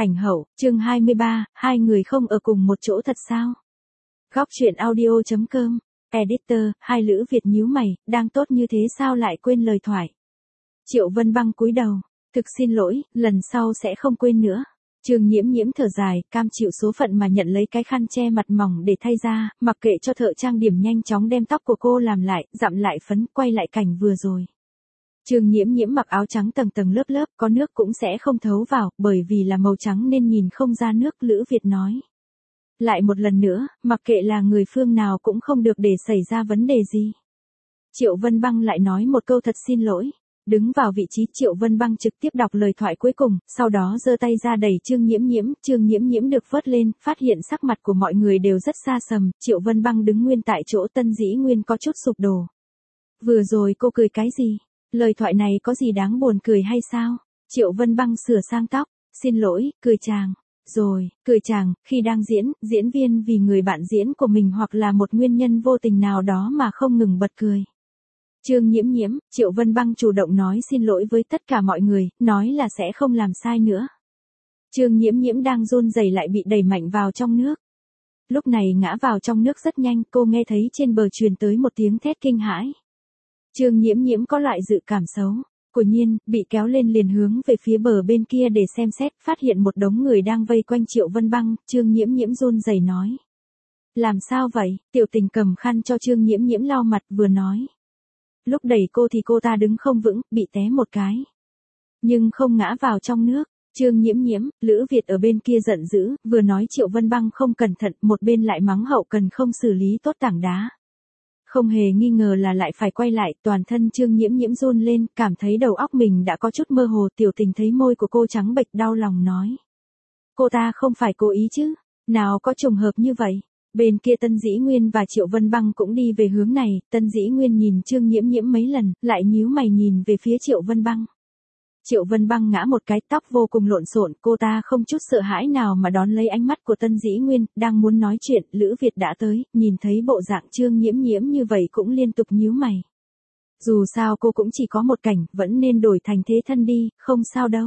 Ảnh hậu, chương 23, hai người không ở cùng một chỗ thật sao? Góc truyện audio.com, editor, hai Lữ Việt nhíu mày, đang tốt như thế sao lại quên lời thoại. Triệu Vân Băng cúi đầu, thực xin lỗi, lần sau sẽ không quên nữa. Trương Nhiễm Nhiễm thở dài, cam chịu số phận mà nhận lấy cái khăn che mặt mỏng để thay ra, mặc kệ cho thợ trang điểm nhanh chóng đem tóc của cô làm lại, dặm lại phấn, quay lại cảnh vừa rồi. Trương Nhiễm Nhiễm mặc áo trắng tầng tầng lớp lớp, có nước cũng sẽ không thấu vào, bởi vì là màu trắng nên nhìn không ra nước, Lữ Việt nói. Lại một lần nữa, mặc kệ là người phương nào cũng không được để xảy ra vấn đề gì. Triệu Vân Băng lại nói một câu thật xin lỗi. Đứng vào vị trí Triệu Vân Băng trực tiếp đọc lời thoại cuối cùng, sau đó giơ tay ra đẩy Trương Nhiễm Nhiễm được vớt lên, phát hiện sắc mặt của mọi người đều rất xa sầm, Triệu Vân Băng đứng nguyên tại chỗ, Tân Dĩ Nguyên có chút sụp đổ. Vừa rồi cô cười cái gì? Lời thoại này có gì đáng buồn cười hay sao? Triệu Vân Băng sửa sang tóc, xin lỗi, cười chàng. Rồi, cười chàng, khi đang diễn, diễn viên vì người bạn diễn của mình hoặc là một nguyên nhân vô tình nào đó mà không ngừng bật cười. Trương Nhiễm Nhiễm, Triệu Vân Băng chủ động nói xin lỗi với tất cả mọi người, nói là sẽ không làm sai nữa. Trương Nhiễm Nhiễm đang run rẩy lại bị đẩy mạnh vào trong nước. Lúc này ngã vào trong nước rất nhanh, cô nghe thấy trên bờ truyền tới một tiếng thét kinh hãi. Trương Nhiễm Nhiễm có loại dự cảm xấu. Quả nhiên, bị kéo lên liền hướng về phía bờ bên kia để xem xét, phát hiện một đống người đang vây quanh Triệu Vân Băng, Trương Nhiễm Nhiễm run rẩy nói. Làm sao vậy? Tiểu Tình cầm khăn cho Trương Nhiễm Nhiễm lau mặt vừa nói. Lúc đẩy cô thì cô ta đứng không vững, bị té một cái. Nhưng không ngã vào trong nước. Trương Nhiễm Nhiễm, Lữ Việt ở bên kia giận dữ, vừa nói Triệu Vân Băng không cẩn thận, một bên lại mắng hậu cần không xử lý tốt tảng đá. Không hề nghi ngờ là lại phải quay lại, toàn thân Trương Nhiễm Nhiễm run lên, cảm thấy đầu óc mình đã có chút mơ hồ, Tiểu Tình thấy môi của cô trắng bệch đau lòng nói. Cô ta không phải cố ý chứ, nào có trùng hợp như vậy. Bên kia Tân Dĩ Nguyên và Triệu Vân Băng cũng đi về hướng này, Tân Dĩ Nguyên nhìn Trương Nhiễm Nhiễm mấy lần, lại nhíu mày nhìn về phía Triệu Vân Băng. Triệu Vân Băng ngã một cái, tóc vô cùng lộn xộn, cô ta không chút sợ hãi nào mà đón lấy ánh mắt của Tân Dĩ Nguyên, đang muốn nói chuyện, Lữ Việt đã tới, nhìn thấy bộ dạng Trương Nhiễm Nhiễm như vậy cũng liên tục nhíu mày. Dù sao cô cũng chỉ có một cảnh, vẫn nên đổi thành thế thân đi, không sao đâu.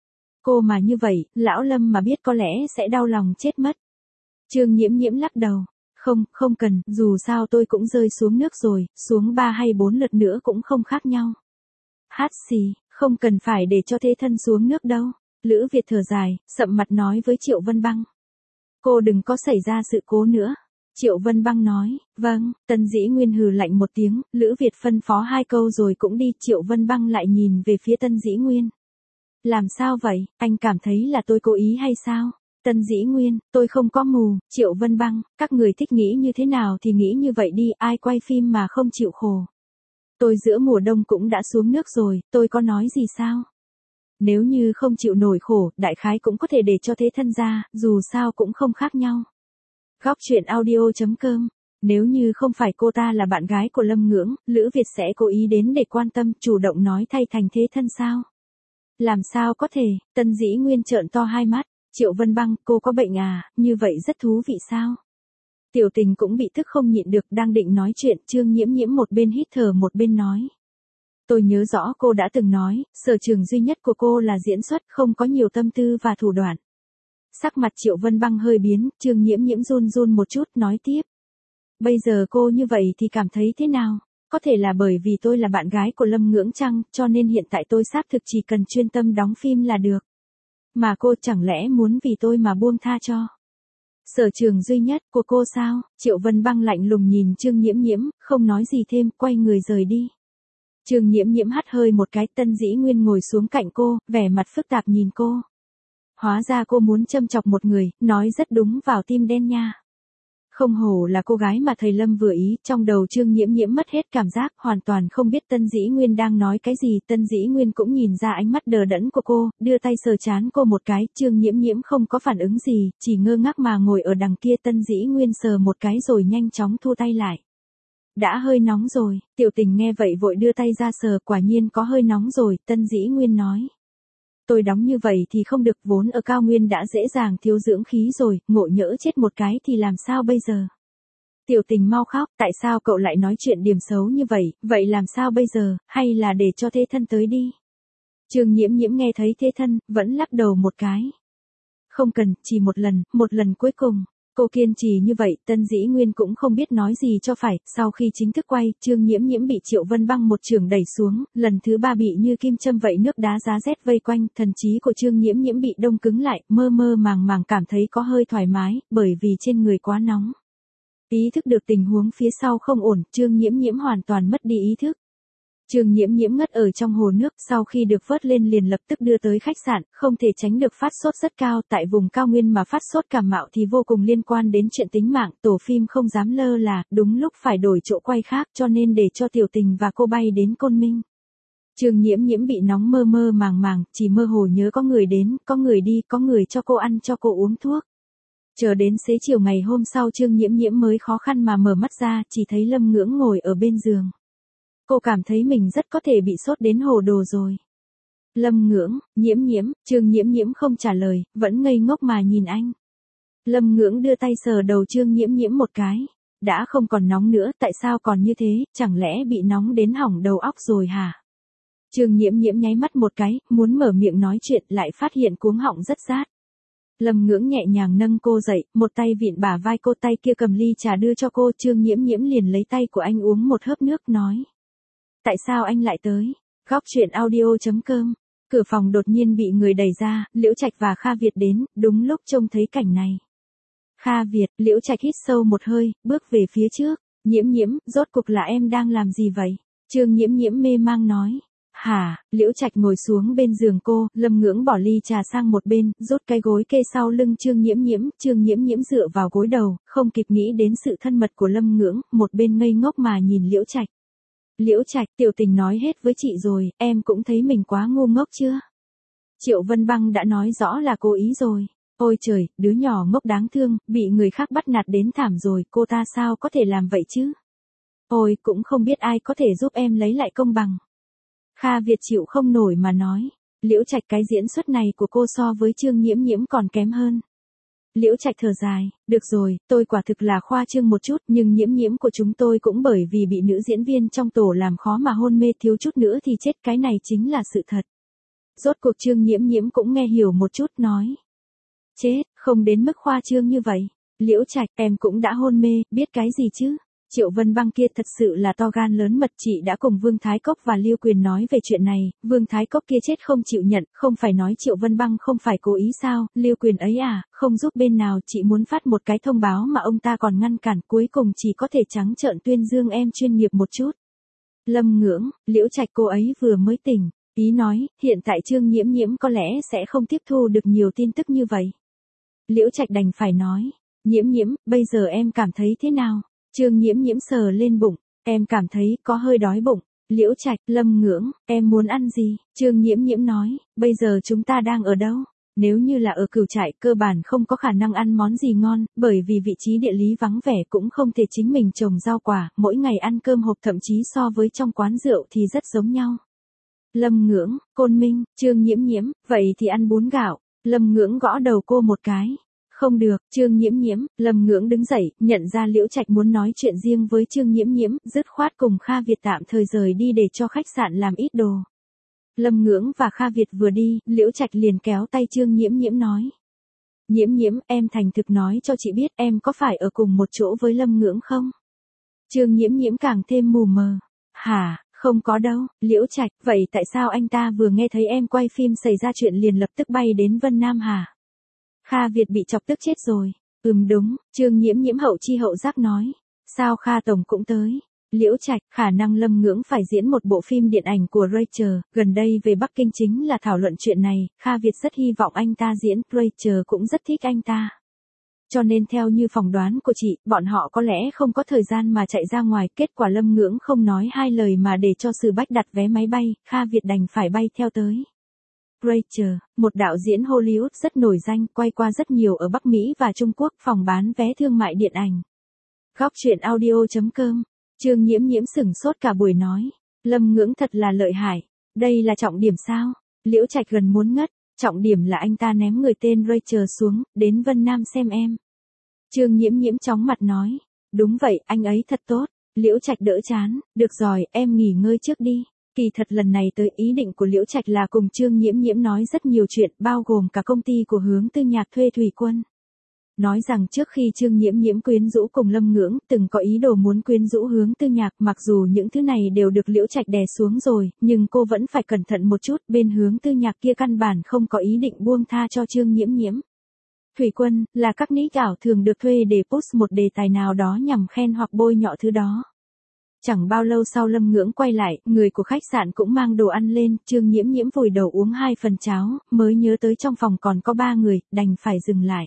Cô mà như vậy, lão Lâm mà biết có lẽ sẽ đau lòng chết mất. Trương Nhiễm Nhiễm lắc đầu. Không cần, dù sao tôi cũng rơi xuống nước rồi, xuống 3 hay 4 lượt nữa cũng không khác nhau. Hát xì, không cần phải để cho thế thân xuống nước đâu. Lữ Việt thở dài, sậm mặt nói với Triệu Vân Băng. Cô đừng có xảy ra sự cố nữa. Triệu Vân Băng nói, vâng, Tân Dĩ Nguyên hừ lạnh một tiếng, Lữ Việt phân phó 2 câu rồi cũng đi, Triệu Vân Băng lại nhìn về phía Tân Dĩ Nguyên. Làm sao vậy, anh cảm thấy là tôi cố ý hay sao? Tân Dĩ Nguyên, tôi không có mù, Triệu Vân Băng, các người thích nghĩ như thế nào thì nghĩ như vậy đi, ai quay phim mà không chịu khổ. Tôi giữa mùa đông cũng đã xuống nước rồi, tôi có nói gì sao? Nếu như không chịu nổi khổ, đại khái cũng có thể để cho thế thân ra, dù sao cũng không khác nhau. Góc truyện audio.com, nếu như không phải cô ta là bạn gái của Lâm Ngưỡng, Lữ Việt sẽ cố ý đến để quan tâm, chủ động nói thay thành thế thân sao? Làm sao có thể, Tân Dĩ Nguyên trợn to hai mắt. Triệu Vân Băng, cô có bệnh à, như vậy rất thú vị sao? Tiểu Tình cũng bị tức không nhịn được, đang định nói chuyện, Trương Nhiễm Nhiễm một bên hít thở một bên nói. Tôi nhớ rõ cô đã từng nói, sở trường duy nhất của cô là diễn xuất, không có nhiều tâm tư và thủ đoạn. Sắc mặt Triệu Vân Băng hơi biến, Trương Nhiễm Nhiễm run run một chút, nói tiếp. Bây giờ cô như vậy thì cảm thấy thế nào? Có thể là bởi vì tôi là bạn gái của Lâm Ngưỡng chăng, cho nên hiện tại tôi xác thực chỉ cần chuyên tâm đóng phim là được. Mà cô chẳng lẽ muốn vì tôi mà buông tha cho? Sở trường duy nhất của cô sao? Triệu Vân Băng lạnh lùng nhìn Trương Nhiễm Nhiễm, không nói gì thêm, quay người rời đi. Trương Nhiễm Nhiễm hắt hơi một cái, Tân Dĩ Nguyên ngồi xuống cạnh cô, vẻ mặt phức tạp nhìn cô. Hóa ra cô muốn châm chọc một người, nói rất đúng vào tim đen nha. Không hổ là cô gái mà thầy Lâm vừa ý, trong đầu Trương Nhiễm Nhiễm mất hết cảm giác, hoàn toàn không biết Tân Dĩ Nguyên đang nói cái gì, Tân Dĩ Nguyên cũng nhìn ra ánh mắt đờ đẫn của cô, đưa tay sờ trán cô một cái, Trương Nhiễm Nhiễm không có phản ứng gì, chỉ ngơ ngác mà ngồi ở đằng kia, Tân Dĩ Nguyên sờ một cái rồi nhanh chóng thu tay lại. Đã hơi nóng rồi, Tiểu Tình nghe vậy vội đưa tay ra sờ, quả nhiên có hơi nóng rồi, Tân Dĩ Nguyên nói. Tôi đóng như vậy thì không được, vốn ở cao nguyên đã dễ dàng thiếu dưỡng khí rồi, ngộ nhỡ chết một cái thì làm sao bây giờ? Tiểu Tình mau khóc, tại sao cậu lại nói chuyện điểm xấu như vậy làm sao bây giờ, hay là để cho thế thân tới đi? Trương Nhiễm Nhiễm nghe thấy thế thân, vẫn lắc đầu một cái. không cần, chỉ một lần cuối cùng. Cô kiên trì như vậy, Tân Dĩ Nguyên cũng không biết nói gì cho phải, sau khi chính thức quay, Trương Nhiễm Nhiễm bị Triệu Vân Băng một chưởng đẩy xuống, lần thứ 3 bị như kim châm vậy nước đá giá rét vây quanh, thần trí của Trương Nhiễm Nhiễm bị đông cứng lại, mơ mơ màng màng cảm thấy có hơi thoải mái, bởi vì trên người quá nóng. Ý thức được tình huống phía sau không ổn, Trương Nhiễm Nhiễm hoàn toàn mất đi ý thức. Trương Nhiễm Nhiễm ngất ở trong hồ nước, sau khi được vớt lên liền lập tức đưa tới khách sạn, không thể tránh được phát sốt rất cao, tại vùng cao nguyên mà phát sốt cảm mạo thì vô cùng liên quan đến chuyện tính mạng, tổ phim không dám lơ là, đúng lúc phải đổi chỗ quay khác cho nên để cho Tiểu Tình và cô bay đến Côn Minh. Trương Nhiễm Nhiễm bị nóng mơ mơ màng màng, chỉ mơ hồ nhớ có người đến, có người đi, có người cho cô ăn cho cô uống thuốc. Chờ đến xế chiều ngày hôm sau Trương Nhiễm Nhiễm mới khó khăn mà mở mắt ra, chỉ thấy Lâm Ngưỡng ngồi ở bên giường. Cô cảm thấy mình rất có thể bị sốt đến hồ đồ rồi. Lâm Ngưỡng, Nhiễm Nhiễm, Trương Nhiễm Nhiễm không trả lời, vẫn ngây ngốc mà nhìn anh. Lâm Ngưỡng đưa tay sờ đầu Trương Nhiễm Nhiễm một cái. Đã không còn nóng nữa, tại sao còn như thế, chẳng lẽ bị nóng đến hỏng đầu óc rồi hả? Trương Nhiễm Nhiễm nháy mắt một cái, muốn mở miệng nói chuyện lại phát hiện cuống họng rất rát. Lâm Ngưỡng nhẹ nhàng nâng cô dậy, một tay vịn bả vai cô, tay kia cầm ly trà đưa cho cô, Trương Nhiễm Nhiễm liền lấy tay của anh uống một hớp nước nói. Tại sao anh lại tới? Góc truyện audio.com. Cửa phòng đột nhiên bị người đẩy ra, Liễu Trạch và Kha Việt đến, đúng lúc trông thấy cảnh này. Kha Việt, Liễu Trạch hít sâu một hơi, bước về phía trước. Nhiễm Nhiễm, rốt cuộc là em đang làm gì vậy? Trương Nhiễm Nhiễm mê mang nói. Hả, Liễu Trạch ngồi xuống bên giường cô, Lâm Ngưỡng bỏ ly trà sang một bên, rút cái gối kê sau lưng Trương Nhiễm Nhiễm dựa vào gối đầu, không kịp nghĩ đến sự thân mật của Lâm Ngưỡng, một bên ngây ngốc mà nhìn Liễu Trạch. Liễu Trạch, Tiểu Tình nói hết với chị rồi, em cũng thấy mình quá ngu ngốc chưa? Triệu Vân Băng đã nói rõ là cố ý rồi. Ôi trời, đứa nhỏ ngốc đáng thương, bị người khác bắt nạt đến thảm rồi, cô ta sao có thể làm vậy chứ? Ôi, cũng không biết ai có thể giúp em lấy lại công bằng. Kha Việt chịu không nổi mà nói. Liễu Trạch, cái diễn xuất này của cô so với Trương Nhiễm Nhiễm còn kém hơn. Liễu Trạch thở dài, được rồi, tôi quả thực là khoa trương một chút, nhưng Nhiễm Nhiễm của chúng tôi cũng bởi vì bị nữ diễn viên trong tổ làm khó mà hôn mê, thiếu chút nữa thì chết, cái này chính là sự thật. Rốt cuộc Trương Nhiễm Nhiễm cũng nghe hiểu một chút nói. Chết, không đến mức khoa trương như vậy. Liễu Trạch, em cũng đã hôn mê, biết cái gì chứ? Triệu Vân Băng kia thật sự là to gan lớn mật, chị đã cùng Vương Thái Cốc và Lưu Quyền nói về chuyện này, Vương Thái Cốc kia chết không chịu nhận, không phải nói Triệu Vân Băng không phải cố ý sao, Lưu Quyền ấy à, không giúp bên nào, chị muốn phát một cái thông báo mà ông ta còn ngăn cản, cuối cùng chỉ có thể trắng trợn tuyên dương em chuyên nghiệp một chút. Lâm Ngưỡng, Liễu Trạch cô ấy vừa mới tỉnh, ý nói, hiện tại Trương Nhiễm Nhiễm có lẽ sẽ không tiếp thu được nhiều tin tức như vậy. Liễu Trạch đành phải nói, Nhiễm Nhiễm, bây giờ em cảm thấy thế nào? Trương Nhiễm Nhiễm sờ lên bụng, em cảm thấy có hơi đói bụng. Liễu Trạch, Lâm Ngưỡng, em muốn ăn gì? Trương Nhiễm Nhiễm nói, bây giờ chúng ta đang ở đâu? Nếu như là ở Cửu Trại cơ bản không có khả năng ăn món gì ngon, bởi vì vị trí địa lý vắng vẻ cũng không thể chính mình trồng rau quả, mỗi ngày ăn cơm hộp thậm chí so với trong quán rượu thì rất giống nhau. Lâm Ngưỡng, Côn Minh, Trương Nhiễm Nhiễm, vậy thì ăn bún gạo. Lâm Ngưỡng gõ đầu cô một cái. Không được, Trương Nhiễm Nhiễm, Lâm Ngưỡng đứng dậy, nhận ra Liễu Trạch muốn nói chuyện riêng với Trương Nhiễm Nhiễm, dứt khoát cùng Kha Việt tạm thời rời đi để cho khách sạn làm ít đồ. Lâm Ngưỡng và Kha Việt vừa đi, Liễu Trạch liền kéo tay Trương Nhiễm Nhiễm nói. Nhiễm Nhiễm, em thành thực nói cho chị biết em có phải ở cùng một chỗ với Lâm Ngưỡng không? Trương Nhiễm Nhiễm càng thêm mù mờ. Hả, không có đâu, Liễu Trạch, vậy tại sao anh ta vừa nghe thấy em quay phim xảy ra chuyện liền lập tức bay đến Vân Nam hả? Kha Việt bị chọc tức chết rồi. Đúng, Trương Nhiễm Nhiễm hậu chi hậu giác nói. Sao Kha Tổng cũng tới? Liễu Trạch, khả năng Lâm Ngưỡng phải diễn một bộ phim điện ảnh của Rachel, gần đây về Bắc Kinh chính là thảo luận chuyện này, Kha Việt rất hy vọng anh ta diễn, Rachel cũng rất thích anh ta. Cho nên theo như phỏng đoán của chị, bọn họ có lẽ không có thời gian mà chạy ra ngoài, kết quả Lâm Ngưỡng không nói hai lời mà để cho Sử Bách đặt vé máy bay, Kha Việt đành phải bay theo tới. Rachel, một đạo diễn Hollywood rất nổi danh, quay qua rất nhiều ở Bắc Mỹ và Trung Quốc, phòng bán vé thương mại điện ảnh. Góc truyện audio.com. Trương Nhiễm Nhiễm sửng sốt cả buổi nói. Lâm Ngưỡng thật là lợi hại. Đây là trọng điểm sao? Liễu Trạch gần muốn ngất. Trọng điểm là anh ta ném người tên Rachel xuống, đến Vân Nam xem em. Trương Nhiễm Nhiễm chóng mặt nói. Đúng vậy, anh ấy thật tốt. Liễu Trạch đỡ chán. Được rồi, em nghỉ ngơi trước đi. Kỳ thật lần này tới ý định của Liễu Trạch là cùng Trương Nhiễm Nhiễm nói rất nhiều chuyện, bao gồm cả công ty của Hướng Tư Nhạc thuê Thủy Quân. Nói rằng trước khi Trương Nhiễm Nhiễm quyến rũ cùng Lâm Ngưỡng, từng có ý đồ muốn quyến rũ Hướng Tư Nhạc, mặc dù những thứ này đều được Liễu Trạch đè xuống rồi, nhưng cô vẫn phải cẩn thận một chút, bên Hướng Tư Nhạc kia căn bản không có ý định buông tha cho Trương Nhiễm Nhiễm. Thủy Quân là các nick ảo thường được thuê để post một đề tài nào đó nhằm khen hoặc bôi nhọ thứ đó. Chẳng bao lâu sau Lâm Ngưỡng quay lại, người của khách sạn cũng mang đồ ăn lên, Trương Nhiễm Nhiễm vùi đầu uống 2 phần cháo, mới nhớ tới trong phòng còn có 3 người, đành phải dừng lại.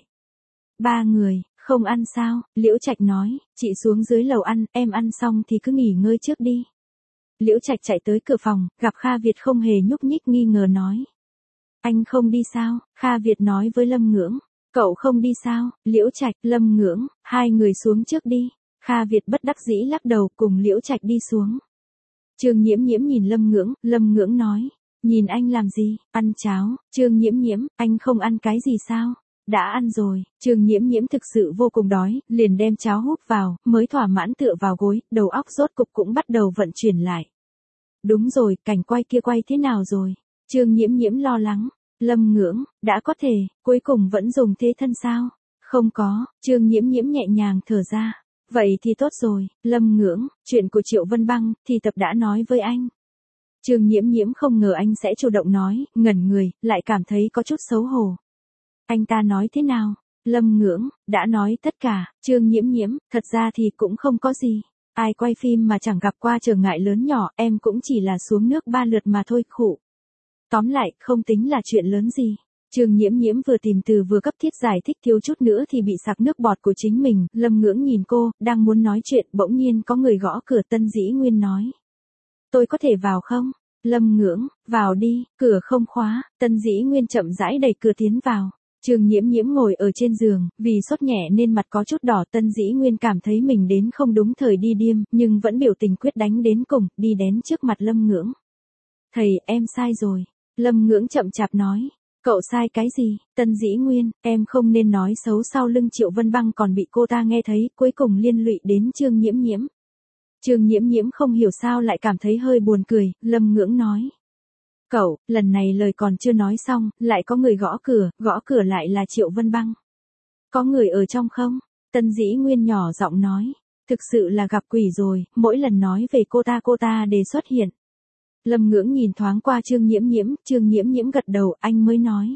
3 người, không ăn sao? Liễu Trạch nói, chị xuống dưới lầu ăn, em ăn xong thì cứ nghỉ ngơi trước đi. Liễu Trạch chạy tới cửa phòng, gặp Kha Việt không hề nhúc nhích, nghi ngờ nói. Anh không đi sao? Kha Việt nói với Lâm Ngưỡng. Cậu không đi sao? Liễu Trạch, Lâm Ngưỡng, hai người xuống trước đi. Kha Việt bất đắc dĩ lắc đầu, cùng Liễu Trạch đi xuống. Trương Nhiễm Nhiễm nhìn Lâm Ngưỡng nói. Nhìn anh làm gì? Ăn cháo. Trương Nhiễm Nhiễm, anh không ăn cái gì sao? Đã ăn rồi. Trương Nhiễm Nhiễm thực sự vô cùng đói, liền đem cháo húp vào, mới thỏa mãn tựa vào gối, đầu óc rốt cục cũng bắt đầu vận chuyển lại. Đúng rồi, cảnh quay kia quay thế nào rồi? Trương Nhiễm Nhiễm lo lắng. Lâm Ngưỡng, đã có thể, cuối cùng vẫn dùng thế thân sao? Không có. Trương Nhiễm Nhiễm nhẹ nhàng thở ra. Vậy thì tốt rồi. Lâm Ngưỡng, chuyện của Triệu Vân Băng thì tập đã nói với anh. Trương Nhiễm Nhiễm không ngờ anh sẽ chủ động nói, ngẩn người, lại cảm thấy có chút xấu hổ. Anh ta nói thế nào? Lâm Ngưỡng, đã nói tất cả. Trương Nhiễm Nhiễm, thật ra thì cũng không có gì. Ai quay phim mà chẳng gặp qua trở ngại lớn nhỏ, em cũng chỉ là xuống nước 3 lượt mà thôi, khụ. Tóm lại, không tính là chuyện lớn gì. Trương Nhiễm Nhiễm vừa tìm từ vừa cấp thiết giải thích, thiếu chút nữa thì bị sặc nước bọt của chính mình. Lâm Ngưỡng nhìn cô, đang muốn nói chuyện, bỗng nhiên có người gõ cửa. Tân Dĩ Nguyên nói. Tôi có thể vào không? Lâm Ngưỡng, vào đi, cửa không khóa. Tân Dĩ Nguyên chậm rãi đẩy cửa tiến vào. Trương Nhiễm Nhiễm ngồi ở trên giường, vì sốt nhẹ nên mặt có chút đỏ. Tân Dĩ Nguyên cảm thấy mình đến không đúng thời đi điêm, nhưng vẫn biểu tình quyết đánh đến cùng, đi đến trước mặt Lâm Ngưỡng. Thầy, em sai rồi. Lâm Ngưỡng chậm chạp nói. Cậu sai cái gì? Tân Dĩ Nguyên, em không nên nói xấu sau lưng Triệu Vân Băng, còn bị cô ta nghe thấy, cuối cùng liên lụy đến Trương Nhiễm Nhiễm. Trương Nhiễm Nhiễm không hiểu sao lại cảm thấy hơi buồn cười. Lâm Ngưỡng nói. Cậu, lần này lời còn chưa nói xong, lại có người gõ cửa lại là Triệu Vân Băng. Có người ở trong không? Tân Dĩ Nguyên nhỏ giọng nói. Thực sự là gặp quỷ rồi, mỗi lần nói về cô ta đều xuất hiện. Lâm Ngưỡng nhìn thoáng qua Trương Nhiễm Nhiễm gật đầu, anh mới nói.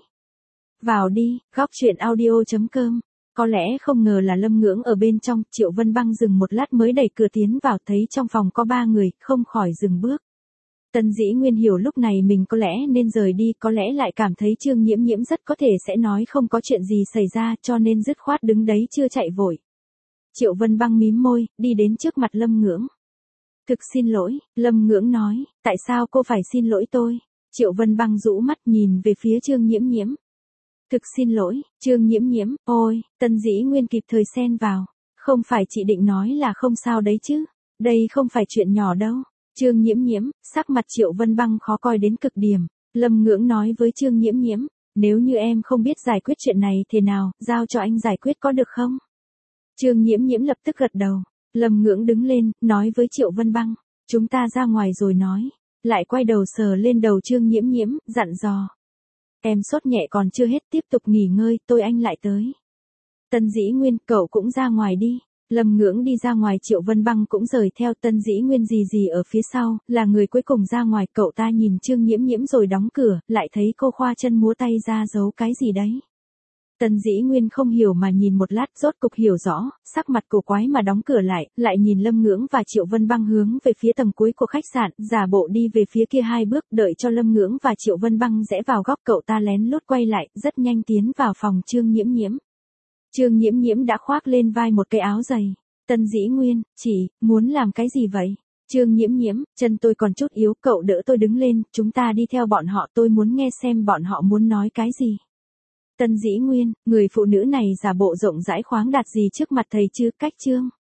Vào đi, góc truyện audio.com. Có lẽ không ngờ là Lâm Ngưỡng ở bên trong, Triệu Vân Băng dừng một lát mới đẩy cửa tiến vào, thấy trong phòng có 3 người, không khỏi dừng bước. Tân Dĩ Nguyên hiểu lúc này mình có lẽ nên rời đi, có lẽ lại cảm thấy Trương Nhiễm Nhiễm rất có thể sẽ nói không có chuyện gì xảy ra, cho nên dứt khoát đứng đấy chưa chạy vội. Triệu Vân Băng mím môi, đi đến trước mặt Lâm Ngưỡng. Thực xin lỗi, Lâm Ngưỡng nói, tại sao cô phải xin lỗi tôi? Triệu Vân Băng rũ mắt nhìn về phía Trương Nhiễm Nhiễm. Thực xin lỗi, Trương Nhiễm Nhiễm, ôi, Tân Dĩ Nguyên kịp thời xen vào. Không phải chị định nói là không sao đấy chứ, đây không phải chuyện nhỏ đâu. Trương Nhiễm Nhiễm, sắc mặt Triệu Vân Băng khó coi đến cực điểm. Lâm Ngưỡng nói với Trương Nhiễm Nhiễm, nếu như em không biết giải quyết chuyện này thế nào, giao cho anh giải quyết có được không? Trương Nhiễm Nhiễm lập tức gật đầu. Lâm Ngưỡng đứng lên, nói với Triệu Vân Băng, chúng ta ra ngoài rồi nói. Lại quay đầu sờ lên đầu Trương Nhiễm Nhiễm, dặn dò. Em sốt nhẹ còn chưa hết, tiếp tục nghỉ ngơi, anh lại tới. Tân Dĩ Nguyên, cậu cũng ra ngoài đi. Lâm Ngưỡng đi ra ngoài, Triệu Vân Băng cũng rời theo. Tân Dĩ Nguyên gì ở phía sau, là người cuối cùng ra ngoài. Cậu ta nhìn Trương Nhiễm Nhiễm rồi đóng cửa, lại thấy cô khoa chân múa tay ra giấu cái gì đấy. Tân Dĩ Nguyên không hiểu mà nhìn một lát, rốt cục hiểu rõ, sắc mặt cổ quái mà đóng cửa lại nhìn Lâm Ngưỡng và Triệu Vân Băng hướng về phía tầng cuối của khách sạn, giả bộ đi về phía kia 2 bước, đợi cho Lâm Ngưỡng và Triệu Vân Băng rẽ vào góc, cậu ta lén lút quay lại, rất nhanh tiến vào phòng Trương Nhiễm Nhiễm. Trương Nhiễm Nhiễm đã khoác lên vai một cái áo dày. Tân Dĩ Nguyên, chị, muốn làm cái gì vậy? Trương Nhiễm Nhiễm, chân tôi còn chút yếu, cậu đỡ tôi đứng lên, chúng ta đi theo bọn họ, tôi muốn nghe xem bọn họ muốn nói cái gì. Tân Dĩ Nguyên, người phụ nữ này giả bộ rộng rãi khoáng đạt gì trước mặt thầy chứ, cách Trương